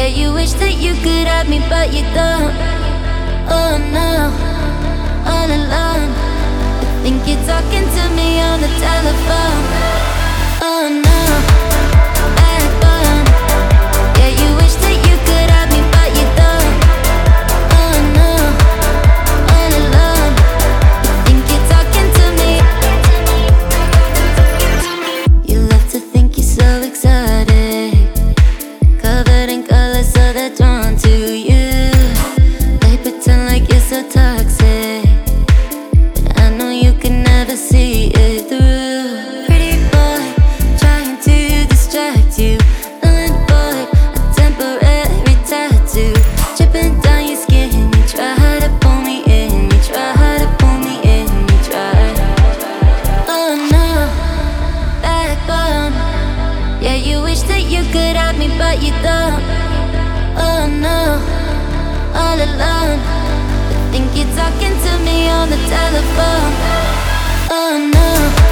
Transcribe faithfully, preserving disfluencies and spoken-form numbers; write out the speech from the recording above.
Yeah, you wish that you could have me, but you don't. Oh no, all alone. I think you're talking to me on the telephone. Oh no, backbone. Yeah, you wish that you could have me, but you don't. Oh no, all alone. I think you're talking to me. You love to think you're so exotic, covered in colors so they're drawn to you. They pretend like you're so toxic, but I know you can never see it through. Pretty boy, trying to distract you. Villain boy, a temporary tattoo. Dripping down your skin, you try to pull me in. You try to pull me in, you try. Oh no, backbone. Yeah, you wish that you could have me, but you don't. Oh no, all alone. I think you're talking to me on the telephone. Oh no.